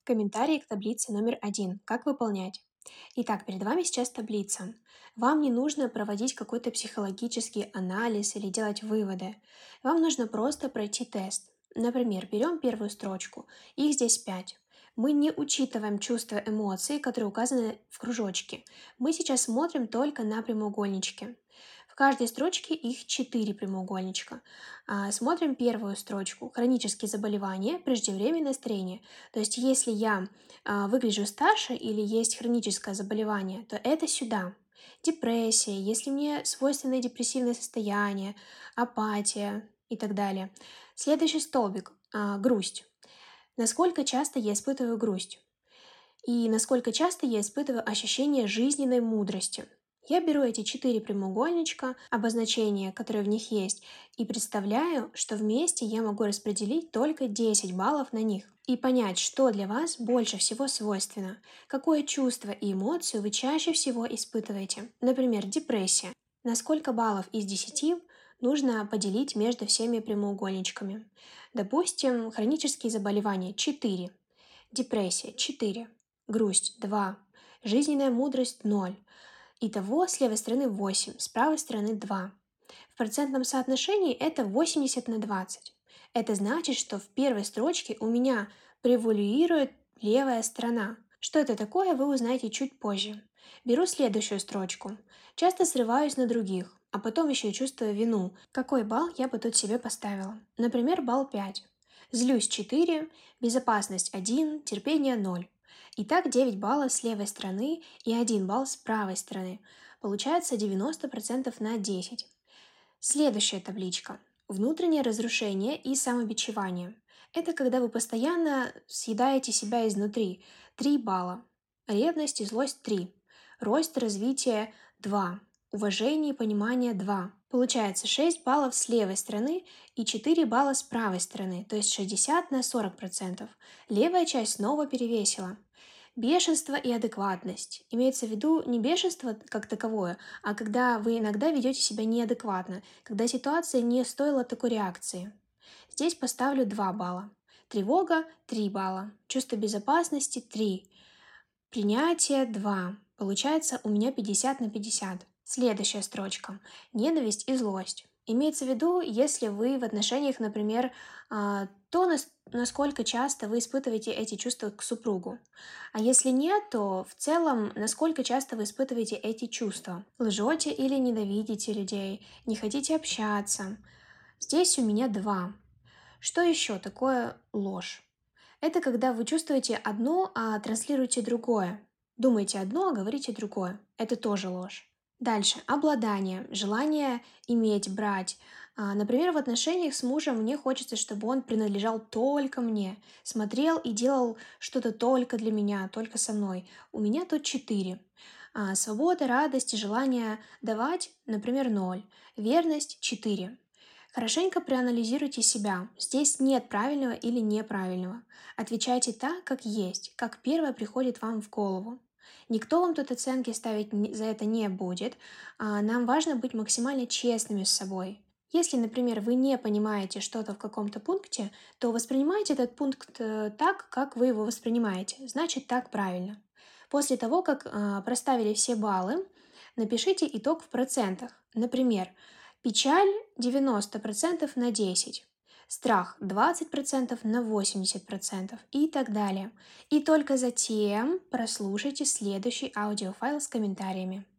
Комментарии к таблице номер один. Как выполнять? Итак, перед вами сейчас таблица. Вам не нужно проводить какой-то психологический анализ или делать выводы. Вам нужно просто пройти тест. Например, берем первую строчку. Их здесь 5. Мы не учитываем чувства, эмоции, которые указаны в кружочке. Мы сейчас смотрим только на прямоугольнички. В каждой строчке их 4 прямоугольничка. Смотрим первую строчку. Хронические заболевания, преждевременное старение. То есть, если я выгляжу старше или есть хроническое заболевание, то это сюда. Депрессия, если мне свойственны депрессивное состояние, апатия и так далее. Следующий столбик – грусть. Насколько часто я испытываю грусть? И насколько часто я испытываю ощущение жизненной мудрости. Я беру эти 4 прямоугольничка, обозначения, которые в них есть, и представляю, что вместе я могу распределить только 10 баллов на них и понять, что для вас больше всего свойственно, какое чувство и эмоцию вы чаще всего испытываете. Например, депрессия. На сколько баллов из 10 нужно поделить между всеми прямоугольничками? Допустим, хронические заболевания 4, депрессия 4, грусть 2, жизненная мудрость 0. Итого с левой стороны 8, с правой стороны 2. В процентном соотношении это 80 на 20. Это значит, что в первой строчке у меня превалирует левая сторона. Что это такое, вы узнаете чуть позже. Беру следующую строчку. Часто срываюсь на других, а потом еще и чувствую вину. Какой балл я бы тут себе поставила? Например, балл 5. Злюсь 4, безопасность 1, терпение 0. Итак, 9 баллов с левой стороны и 1 балл с правой стороны. Получается 90% на 10. Следующая табличка. Внутреннее разрушение и самобичевание. Это когда вы постоянно съедаете себя изнутри. 3 балла. Ревность и злость 3. Рост, развитие 2. Уважение и понимание 2. Получается 6 баллов с левой стороны и 4 балла с правой стороны, то есть 60 на 40%. Левая часть снова перевесила. Бешенство и адекватность. Имеется в виду не бешенство как таковое, а когда вы иногда ведете себя неадекватно, когда ситуация не стоила такой реакции. Здесь поставлю 2 балла. Тревога – 3 балла. Чувство безопасности – 3. Принятие – 2. Получается у меня 50 на 50. Следующая строчка. Ненависть и злость. Имеется в виду, если вы в отношениях, например, насколько часто вы испытываете эти чувства к супругу. А если нет, то в целом, насколько часто вы испытываете эти чувства. Лжете или ненавидите людей, не хотите общаться. Здесь у меня 2. Что еще такое ложь? Это когда вы чувствуете одно, а транслируете другое. Думаете одно, а говорите другое. Это тоже ложь. Дальше. Обладание. Желание иметь, брать. Например, в отношениях с мужем мне хочется, чтобы он принадлежал только мне. Смотрел и делал что-то только для меня, только со мной. У меня тут 4. Свобода, радость и желание давать, например, 0. Верность 4. Хорошенько проанализируйте себя. Здесь нет правильного или неправильного. Отвечайте так, как есть, как первое приходит вам в голову. Никто вам тут оценки ставить за это не будет. Нам важно быть максимально честными с собой. Если, например, вы не понимаете что-то в каком-то пункте, то воспринимайте этот пункт так, как вы его воспринимаете. Значит, так правильно. После того, как проставили все баллы, напишите итог в процентах. Например, печаль 90% на 10, страх 20% на 80% и так далее. И только затем прослушайте следующий аудиофайл с комментариями.